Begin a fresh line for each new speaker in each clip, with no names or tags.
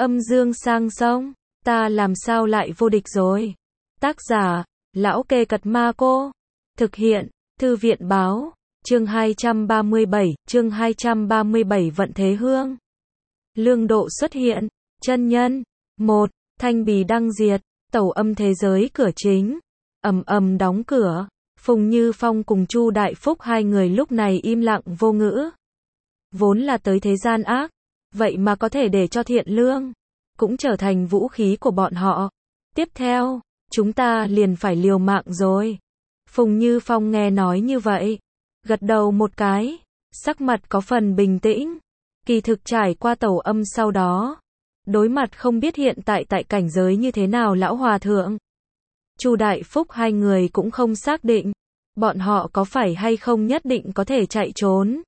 Âm dương sang sông, ta làm sao lại vô địch rồi. Tác giả, Lão Kê Cật Ma Cô. Thực hiện, Thư viện Báo. Chương 237 Vận Thế Hương. Lương Độ xuất hiện, chân nhân. 1. Thanh bì đăng diệt, tẩu âm thế giới cửa chính. Ầm ầm đóng cửa. Phùng Như Phong cùng Chu Đại Phúc hai người lúc này im lặng vô ngữ. Vốn là tới thế gian ác, vậy mà có thể để cho thiện lương cũng trở thành vũ khí của bọn họ. Tiếp theo, chúng ta liền phải liều mạng rồi. Phùng Như Phong nghe nói như vậy, gật đầu một cái, sắc mặt có phần bình tĩnh. Kỳ thực trải qua tẩu âm sau đó, đối mặt không biết hiện tại cảnh giới như thế nào lão hòa thượng, Chu Đại Phúc hai người cũng không xác định, bọn họ có phải hay không nhất định có thể chạy trốn.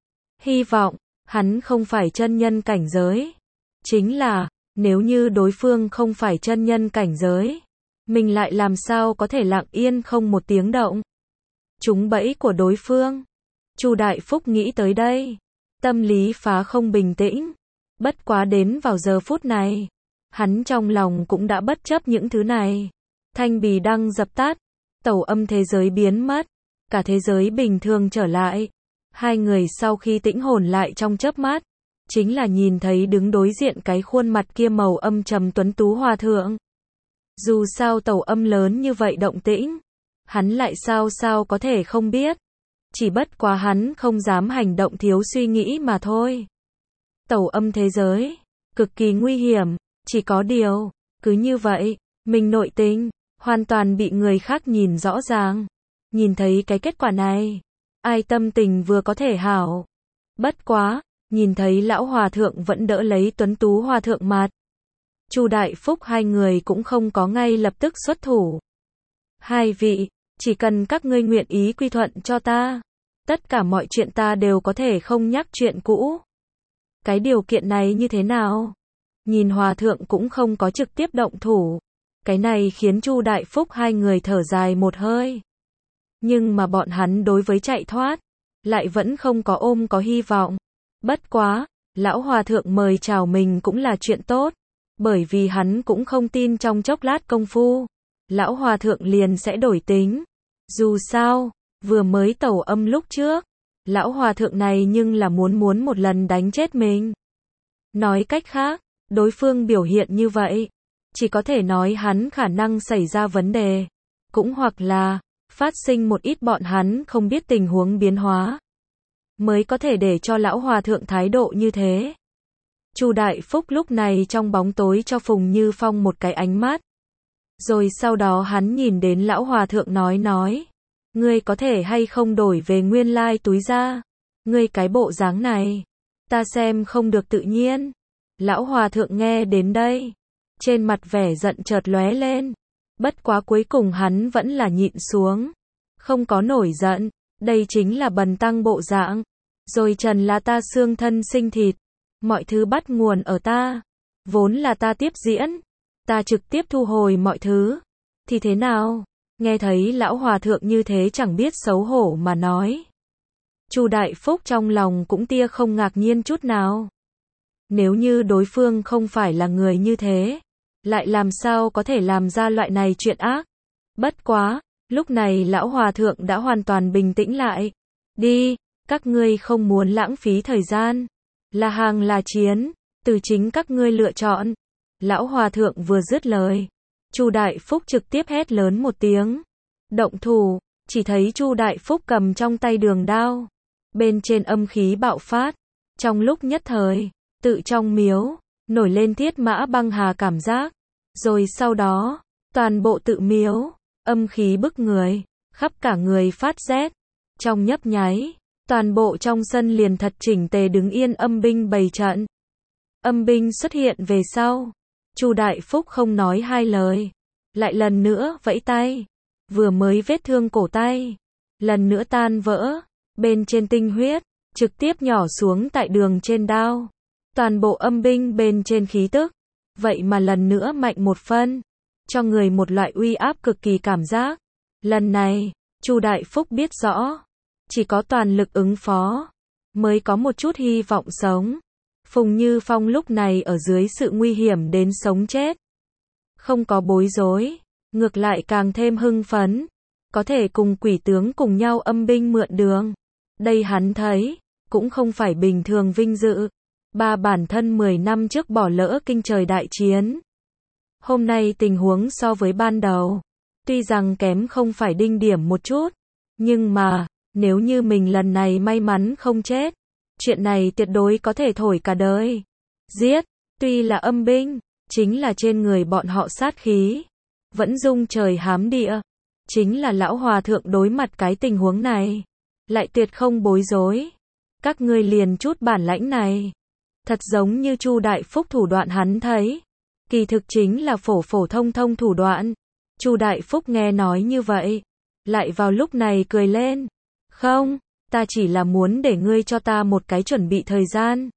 Hy vọng, hắn không phải chân nhân cảnh giới. Chính là, nếu như đối phương không phải chân nhân cảnh giới, mình lại làm sao có thể lặng yên không một tiếng động. Trúng bẫy của đối phương. Chu Đại Phúc nghĩ tới đây, tâm lý phá không bình tĩnh. Bất quá đến vào giờ phút này, hắn trong lòng cũng đã bất chấp những thứ này. Thanh bì đăng dập tắt, tẩu âm thế giới biến mất, cả thế giới bình thường trở lại. Hai người sau khi tĩnh hồn lại trong chớp mắt, chính là nhìn thấy đứng đối diện cái khuôn mặt kia màu âm trầm tuấn tú hòa thượng. Dù sao tẩu âm lớn như vậy động tĩnh, hắn lại sao có thể không biết. Chỉ bất quá hắn không dám hành động thiếu suy nghĩ mà thôi. Tẩu âm thế giới, cực kỳ nguy hiểm, chỉ có điều, cứ như vậy, mình nội tình, hoàn toàn bị người khác nhìn rõ ràng. Nhìn thấy cái kết quả này, ai tâm tình vừa có thể hảo. Bất quá, nhìn thấy lão hòa thượng vẫn đỡ lấy tuấn tú hòa thượng mặt. Chu Đại Phúc hai người cũng không có ngay lập tức xuất thủ. Hai vị, chỉ cần các ngươi nguyện ý quy thuận cho ta, tất cả mọi chuyện ta đều có thể không nhắc chuyện cũ. Cái điều kiện này như thế nào? Nhìn hòa thượng cũng không có trực tiếp động thủ. Cái này khiến Chu Đại Phúc hai người thở dài một hơi. Nhưng mà bọn hắn đối với chạy thoát, lại vẫn không có có hy vọng. Bất quá, lão hòa thượng mời chào mình cũng là chuyện tốt. Bởi vì hắn cũng không tin trong chốc lát công phu, lão hòa thượng liền sẽ đổi tính. Dù sao, vừa mới tẩu âm lúc trước, lão hòa thượng này nhưng là muốn một lần đánh chết mình. Nói cách khác, đối phương biểu hiện như vậy, chỉ có thể nói hắn khả năng xảy ra vấn đề, cũng hoặc là phát sinh một ít bọn hắn không biết tình huống biến hóa, mới có thể để cho lão hòa thượng thái độ như thế. Chu Đại Phúc lúc này trong bóng tối cho Phùng Như Phong một cái ánh mắt. Rồi sau đó hắn nhìn đến lão hòa thượng nói, ngươi có thể hay không đổi về nguyên lai túi ra, ngươi cái bộ dáng này, ta xem không được tự nhiên. Lão hòa thượng nghe đến đây, trên mặt vẻ giận chợt lóe lên, bất quá cuối cùng hắn vẫn là nhịn xuống, không có nổi giận, đây chính là bần tăng bộ dạng, rồi trần là ta xương thân sinh thịt, mọi thứ bắt nguồn ở ta, vốn là ta tiếp diễn, ta trực tiếp thu hồi mọi thứ, thì thế nào? Nghe thấy lão hòa thượng như thế chẳng biết xấu hổ mà nói. Chu Đại Phúc trong lòng cũng tia không ngạc nhiên chút nào. Nếu như đối phương không phải là người như thế, lại làm sao có thể làm ra loại này chuyện ác? Bất quá, lúc này lão hòa thượng đã hoàn toàn bình tĩnh lại. Đi, các ngươi không muốn lãng phí thời gian. Là hàng là chiến, từ chính các ngươi lựa chọn. Lão hòa thượng vừa dứt lời, Chu Đại Phúc trực tiếp hét lớn một tiếng. Động thủ, chỉ thấy Chu Đại Phúc cầm trong tay đường đao. Bên trên âm khí bạo phát. Trong lúc nhất thời, tự trong miếu, nổi lên thiết mã băng hà cảm giác. Rồi sau đó, toàn bộ tự miếu, âm khí bức người, khắp cả người phát rét. Trong nhấp nháy, toàn bộ trong sân liền thật chỉnh tề đứng yên âm binh bày trận. Âm binh xuất hiện về sau, Chu Đại Phúc không nói hai lời, lại lần nữa vẫy tay, vừa mới vết thương cổ tay, lần nữa tan vỡ, bên trên tinh huyết, trực tiếp nhỏ xuống tại đường trên đao. Toàn bộ âm binh bên trên khí tức, vậy mà lần nữa mạnh một phân, cho người một loại uy áp cực kỳ cảm giác. Lần này, Chu Đại Phúc biết rõ, chỉ có toàn lực ứng phó, mới có một chút hy vọng sống. Phùng Như Phong lúc này ở dưới sự nguy hiểm đến sống chết. Không có bối rối, ngược lại càng thêm hưng phấn. Có thể cùng quỷ tướng cùng nhau âm binh mượn đường. Đây hắn thấy, cũng không phải bình thường vinh dự. Bản thân 10 năm trước bỏ lỡ kinh trời đại chiến. Hôm nay tình huống so với ban đầu, tuy rằng kém không phải đinh điểm một chút, nhưng mà, nếu như mình lần này may mắn không chết, chuyện này tuyệt đối có thể thổi cả đời. Giết, tuy là âm binh, chính là trên người bọn họ sát khí, vẫn rung trời hám địa. Chính là lão hòa thượng đối mặt cái tình huống này, lại tuyệt không bối rối. Các ngươi liền chút bản lãnh này. Thật giống như Chu Đại Phúc thủ đoạn hắn thấy, kỳ thực chính là phổ phổ thông thông thủ đoạn. Chu Đại Phúc nghe nói như vậy, lại vào lúc này cười lên. Không, ta chỉ là muốn để ngươi cho ta một cái chuẩn bị thời gian.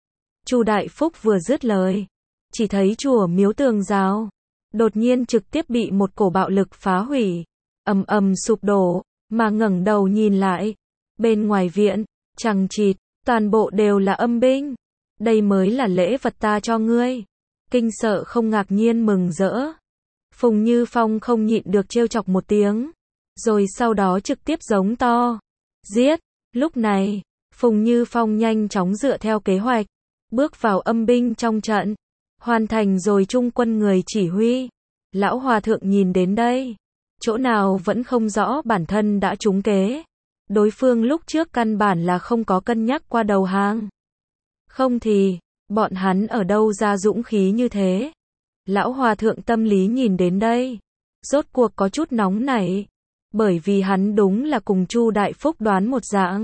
Chu Đại Phúc vừa dứt lời, chỉ thấy chùa miếu tường rào đột nhiên trực tiếp bị một cổ bạo lực phá hủy, ầm ầm sụp đổ, mà ngẩng đầu nhìn lại, bên ngoài viện, chằng chịt, toàn bộ đều là âm binh. Đây mới là lễ vật ta cho ngươi. Kinh Sợ không ngạc nhiên mừng rỡ. Phùng Như Phong không nhịn được trêu chọc một tiếng, rồi sau đó trực tiếp giống to. Giết! Lúc này, Phùng Như Phong nhanh chóng dựa theo kế hoạch, bước vào âm binh trong trận, hoàn thành rồi trung quân người chỉ huy. Lão Hòa Thượng nhìn đến đây, chỗ nào vẫn không rõ bản thân đã trúng kế. Đối phương lúc trước căn bản là không có cân nhắc qua đầu hàng. Không thì, bọn hắn ở đâu ra dũng khí như thế? Lão Hòa Thượng tâm lý nhìn đến đây, rốt cuộc có chút nóng nảy, bởi vì hắn đúng là cùng Chu Đại Phúc đoán một dạng.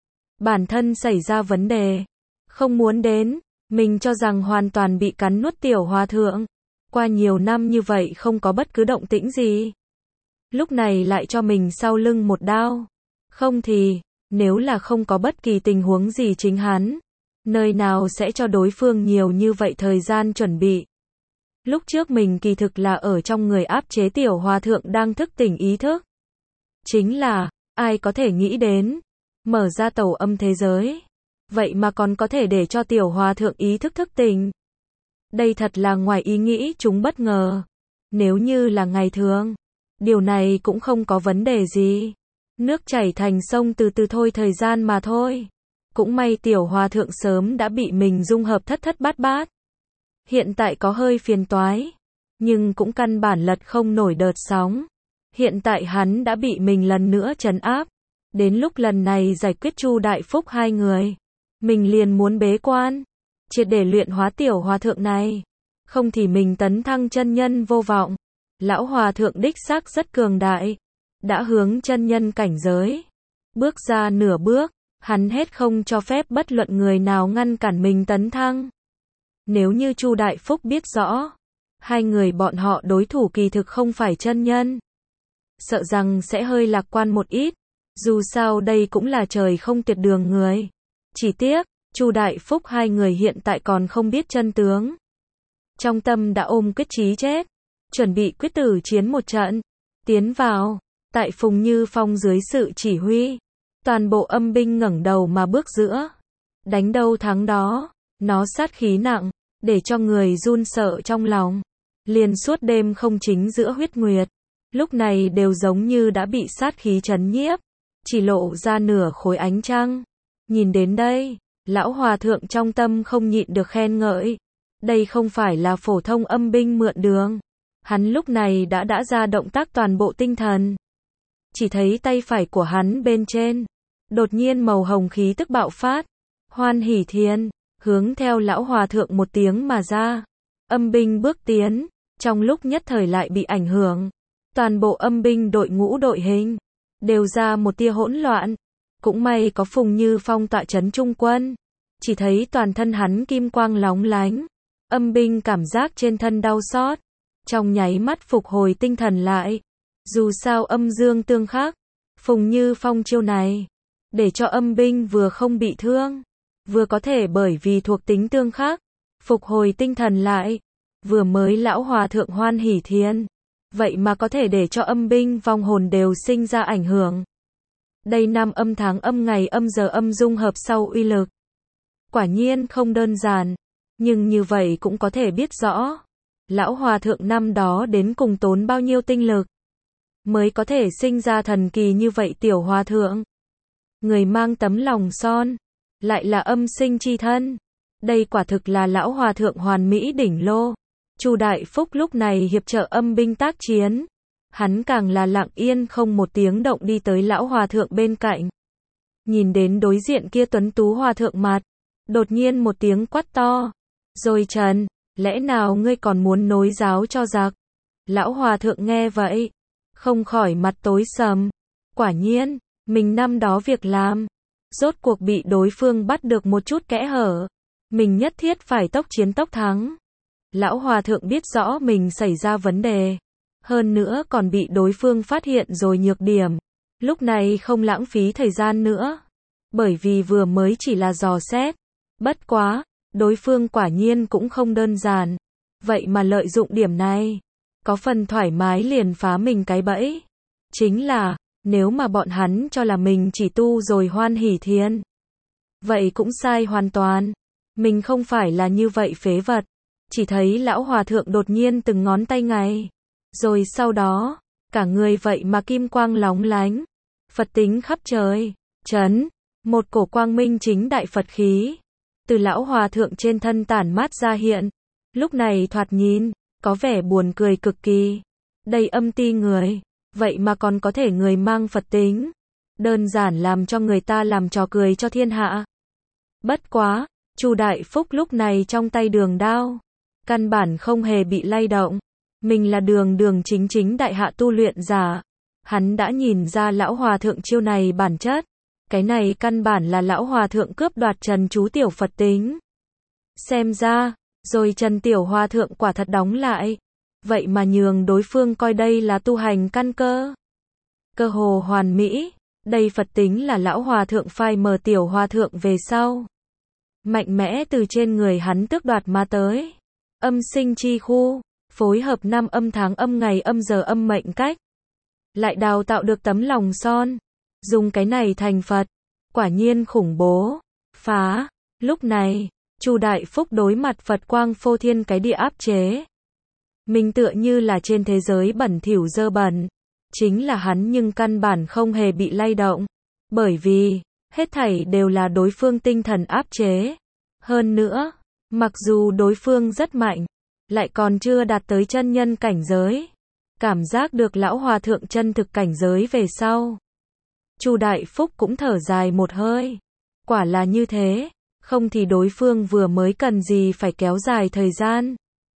Bản thân xảy ra vấn đề, không muốn đến, mình cho rằng hoàn toàn bị cắn nuốt tiểu hòa thượng. Qua nhiều năm như vậy không có bất cứ động tĩnh gì. Lúc này lại cho mình sau lưng một đao. Không thì, nếu là không có bất kỳ tình huống gì chính hắn, nơi nào sẽ cho đối phương nhiều như vậy thời gian chuẩn bị. Lúc trước mình kỳ thực là ở trong người áp chế tiểu hòa thượng đang thức tỉnh ý thức. Chính là, ai có thể nghĩ đến, mở ra tẩu âm thế giới. Vậy mà còn có thể để cho tiểu hòa thượng ý thức thức tỉnh. Đây thật là ngoài ý nghĩ chúng bất ngờ. Nếu như là ngày thường, điều này cũng không có vấn đề gì. Nước chảy thành sông từ từ thôi, thời gian mà thôi. Cũng may tiểu hòa thượng sớm đã bị mình dung hợp thất thất bát bát. Hiện tại có hơi phiền toái, nhưng cũng căn bản lật không nổi đợt sóng. Hiện tại hắn đã bị mình lần nữa trấn áp. Đến lúc lần này giải quyết Chu Đại Phúc hai người, mình liền muốn bế quan, triệt để luyện hóa tiểu hòa thượng này. Không thì mình tấn thăng chân nhân vô vọng. Lão hòa thượng đích xác rất cường đại, đã hướng chân nhân cảnh giới. Bước ra nửa bước, hắn hết không cho phép bất luận người nào ngăn cản mình tấn thăng. Nếu như Chu Đại Phúc biết rõ, hai người bọn họ đối thủ kỳ thực không phải chân nhân, sợ rằng sẽ hơi lạc quan một ít. Dù sao đây cũng là trời không tuyệt đường người. Chỉ tiếc, Chu Đại Phúc hai người hiện tại còn không biết chân tướng. Trong tâm đã ôm quyết chí chết, chuẩn bị quyết tử chiến một trận. Tiến vào, tại Phùng Như Phong dưới sự chỉ huy, toàn bộ âm binh ngẩng đầu mà bước giữa. Đánh đâu thắng đó, nó sát khí nặng, để cho người run sợ trong lòng. Liền suốt đêm không chính giữa huyết nguyệt, lúc này đều giống như đã bị sát khí trấn nhiếp, chỉ lộ ra nửa khối ánh trăng. Nhìn đến đây, lão hòa thượng trong tâm không nhịn được khen ngợi. Đây không phải là phổ thông âm binh mượn đường. Hắn lúc này đã ra động tác toàn bộ tinh thần. Chỉ thấy tay phải của hắn bên trên, đột nhiên màu hồng khí tức bạo phát. Hoan hỷ thiên, hướng theo lão hòa thượng một tiếng mà ra. Âm binh bước tiến, trong lúc nhất thời lại bị ảnh hưởng. Toàn bộ âm binh đội ngũ đội hình, đều ra một tia hỗn loạn. Cũng may có Phùng Như Phong tọa trấn trung quân. Chỉ thấy toàn thân hắn kim quang lóng lánh. Âm binh cảm giác trên thân đau xót, trong nháy mắt phục hồi tinh thần lại. Dù sao âm dương tương khắc, Phùng Như Phong chiêu này, để cho âm binh vừa không bị thương, vừa có thể bởi vì thuộc tính tương khắc, phục hồi tinh thần lại. Vừa mới lão hòa thượng hoan hỷ thiên, vậy mà có thể để cho âm binh vong hồn đều sinh ra ảnh hưởng. Đây năm âm tháng âm ngày âm giờ âm dung hợp sau uy lực. quả nhiên không đơn giản. Nhưng như vậy cũng có thể biết rõ, lão hòa thượng năm đó đến cùng tốn bao nhiêu tinh lực, mới có thể sinh ra thần kỳ như vậy tiểu hòa thượng. Người mang tấm lòng son, lại là âm sinh chi thân. Đây quả thực là lão hòa thượng hoàn mỹ đỉnh lô. Chu Đại Phúc lúc này hiệp trợ âm binh tác chiến. Hắn càng là lặng yên không một tiếng động đi tới lão hòa thượng bên cạnh. Nhìn đến đối diện kia tuấn tú hòa thượng mặt, đột nhiên một tiếng quát to. Rồi Trần, lẽ nào ngươi còn muốn nối giáo cho giặc? Lão hòa thượng nghe vậy, không khỏi mặt tối sầm. Quả nhiên, mình năm đó việc làm, rốt cuộc bị đối phương bắt được một chút kẽ hở. Mình nhất thiết phải tốc chiến tốc thắng. Lão hòa thượng biết rõ mình xảy ra vấn đề. Hơn nữa còn bị đối phương phát hiện rồi nhược điểm. Lúc này không lãng phí thời gian nữa. Bởi vì vừa mới chỉ là dò xét. Bất quá, đối phương quả nhiên cũng không đơn giản. Vậy mà lợi dụng điểm này, có phần thoải mái liền phá mình cái bẫy. Chính là, nếu mà bọn hắn cho là mình chỉ tu rồi hoan hỷ thiên, vậy cũng sai hoàn toàn. Mình không phải là như vậy phế vật. Chỉ thấy lão hòa thượng đột nhiên từng ngón tay ngay. Rồi sau đó, cả người vậy mà kim quang lóng lánh. Phật tính khắp trời. Chấn. Một cổ quang minh chính đại Phật khí. Từ lão hòa thượng trên thân tản mát ra hiện. Lúc này thoạt nhìn, có vẻ buồn cười cực kỳ. Đây âm ti người. Vậy mà còn có thể người mang Phật tính. Đơn giản làm cho người ta làm trò cười cho thiên hạ. Bất quá, Chu Đại Phúc lúc này trong tay đường đao. Căn bản không hề bị lay động. Mình là đường chính chính đại hạ tu luyện giả. Hắn đã nhìn ra lão hòa thượng chiêu này bản chất. Cái này căn bản là lão hòa thượng cướp đoạt Trần chú tiểu Phật tính. Xem ra, rồi Trần tiểu hòa thượng quả thật đóng lại. Vậy mà nhường đối phương coi đây là tu hành căn cơ. Cơ hồ hoàn mỹ. Đây Phật tính là lão hòa thượng phai mờ tiểu hòa thượng về sau. Mạnh mẽ từ trên người hắn tước đoạt mà tới. Âm sinh chi khu, phối hợp năm âm tháng âm ngày âm giờ âm mệnh cách. Lại đào tạo được tấm lòng son. Dùng cái này thành Phật. Quả nhiên khủng bố. Phá. Lúc này, Chu Đại Phúc đối mặt Phật quang phô thiên cái địa áp chế. Mình tựa như là trên thế giới bẩn thỉu dơ bẩn. Chính là hắn nhưng căn bản không hề bị lay động. Bởi vì, hết thảy đều là đối phương tinh thần áp chế. Hơn nữa, mặc dù đối phương rất mạnh, lại còn chưa đạt tới chân nhân cảnh giới. Cảm giác được lão hòa thượng chân thực cảnh giới về sau. Chu Đại Phúc cũng thở dài một hơi. Quả là như thế, không thì đối phương vừa mới cần gì phải kéo dài thời gian.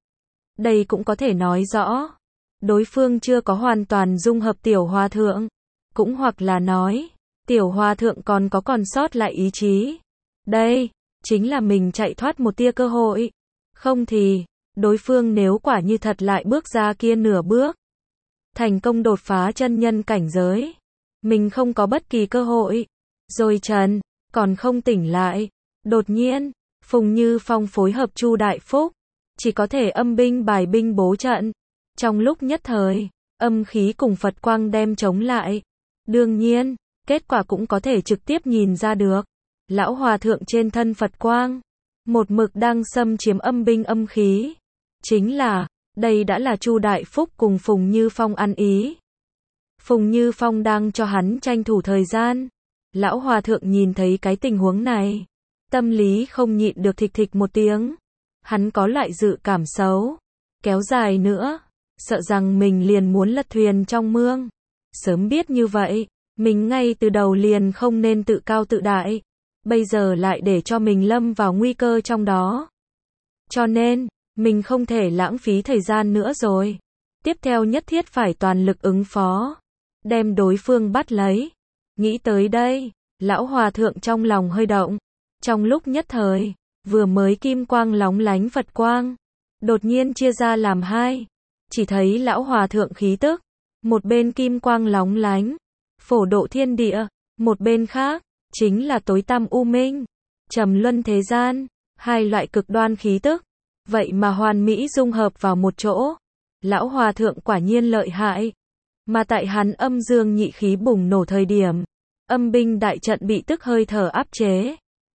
Đây cũng có thể nói rõ, đối phương chưa có hoàn toàn dung hợp tiểu hòa thượng. Cũng hoặc là nói, tiểu hòa thượng còn sót lại ý chí. Đây, chính là mình chạy thoát một tia cơ hội. Không thì, đối phương nếu quả như thật lại bước ra kia nửa bước, thành công đột phá chân nhân cảnh giới, mình không có bất kỳ cơ hội. Rồi Trần, còn không tỉnh lại. Đột nhiên, Phùng Như Phong phối hợp Chu Đại Phúc, chỉ có thể âm binh bài binh bố trận. Trong lúc nhất thời, âm khí cùng Phật quang đem chống lại. Đương nhiên, kết quả cũng có thể trực tiếp nhìn ra được. Lão hòa thượng trên thân Phật quang, một mực đang xâm chiếm âm binh âm khí. Chính là, đây đã là Chu Đại Phúc cùng Phùng Như Phong ăn ý. Phùng Như Phong đang cho hắn tranh thủ thời gian. Lão hòa thượng nhìn thấy cái tình huống này, tâm lý không nhịn được thịch thịch một tiếng. Hắn có loại dự cảm xấu. Kéo dài nữa, sợ rằng mình liền muốn lật thuyền trong mương. Sớm biết như vậy, mình ngay từ đầu liền không nên tự cao tự đại. Bây giờ lại để cho mình lâm vào nguy cơ trong đó. Cho nên, mình không thể lãng phí thời gian nữa rồi. Tiếp theo nhất thiết phải toàn lực ứng phó. Đem đối phương bắt lấy. Nghĩ tới đây, lão hòa thượng trong lòng hơi động. Trong lúc nhất thời, vừa mới kim quang lóng lánh Phật quang, đột nhiên chia ra làm hai. Chỉ thấy lão hòa thượng khí tức, một bên kim quang lóng lánh, phổ độ thiên địa, một bên khác, chính là tối tăm u minh, trầm luân thế gian, hai loại cực đoan khí tức, vậy mà hoàn mỹ dung hợp vào một chỗ. Lão hòa thượng quả nhiên lợi hại. Mà tại hắn âm dương nhị khí bùng nổ thời điểm, âm binh đại trận bị tức hơi thở áp chế.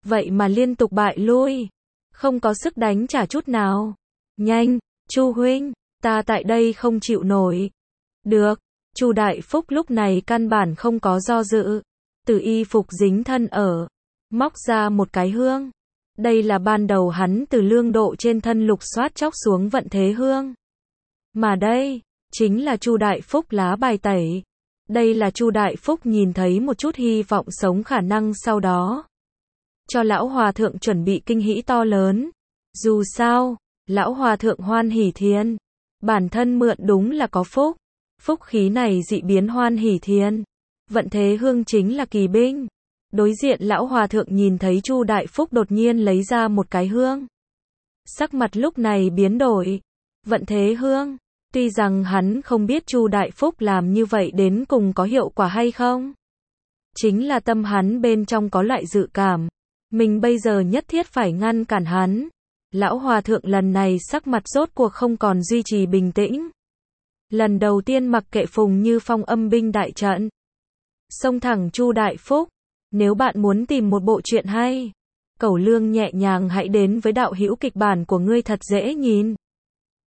vậy mà liên tục bại lui, không có sức đánh trả chút nào. Nhanh, Chu huynh, ta tại đây không chịu nổi. Được, Chu Đại Phúc lúc này căn bản không có do dự, từ y phục dính thân ở, móc ra một cái hương. Đây là ban đầu hắn từ lương độ trên thân lục soát chóc xuống vận thế hương. Mà đây, chính là Chu Đại Phúc lá bài tẩy. Đây là Chu Đại Phúc nhìn thấy một chút hy vọng sống khả năng sau đó. Cho lão hòa thượng chuẩn bị kinh hỉ to lớn. Dù sao, lão hòa thượng hoan hỉ thiên. Bản thân mượn đúng là có phúc. Phúc khí này dị biến hoan hỉ thiên. Vận thế hương chính là kỳ binh. Đối diện lão hòa thượng nhìn thấy Chu Đại Phúc đột nhiên lấy ra một cái hương. Sắc mặt lúc này biến đổi. Vận thế hương. Tuy rằng hắn không biết Chu Đại Phúc làm như vậy đến cùng có hiệu quả hay không. Chính là tâm hắn bên trong có loại dự cảm. Mình bây giờ nhất thiết phải ngăn cản hắn. Lão hòa thượng lần này sắc mặt rốt cuộc không còn duy trì bình tĩnh. Lần đầu tiên mặc kệ Phùng Như Phong âm binh đại trận. Xông thẳng Chu Đại Phúc. Nếu bạn muốn tìm một bộ truyện hay, Cẩu Lương nhẹ nhàng hãy đến với đạo hữu kịch bản của ngươi thật dễ nhìn.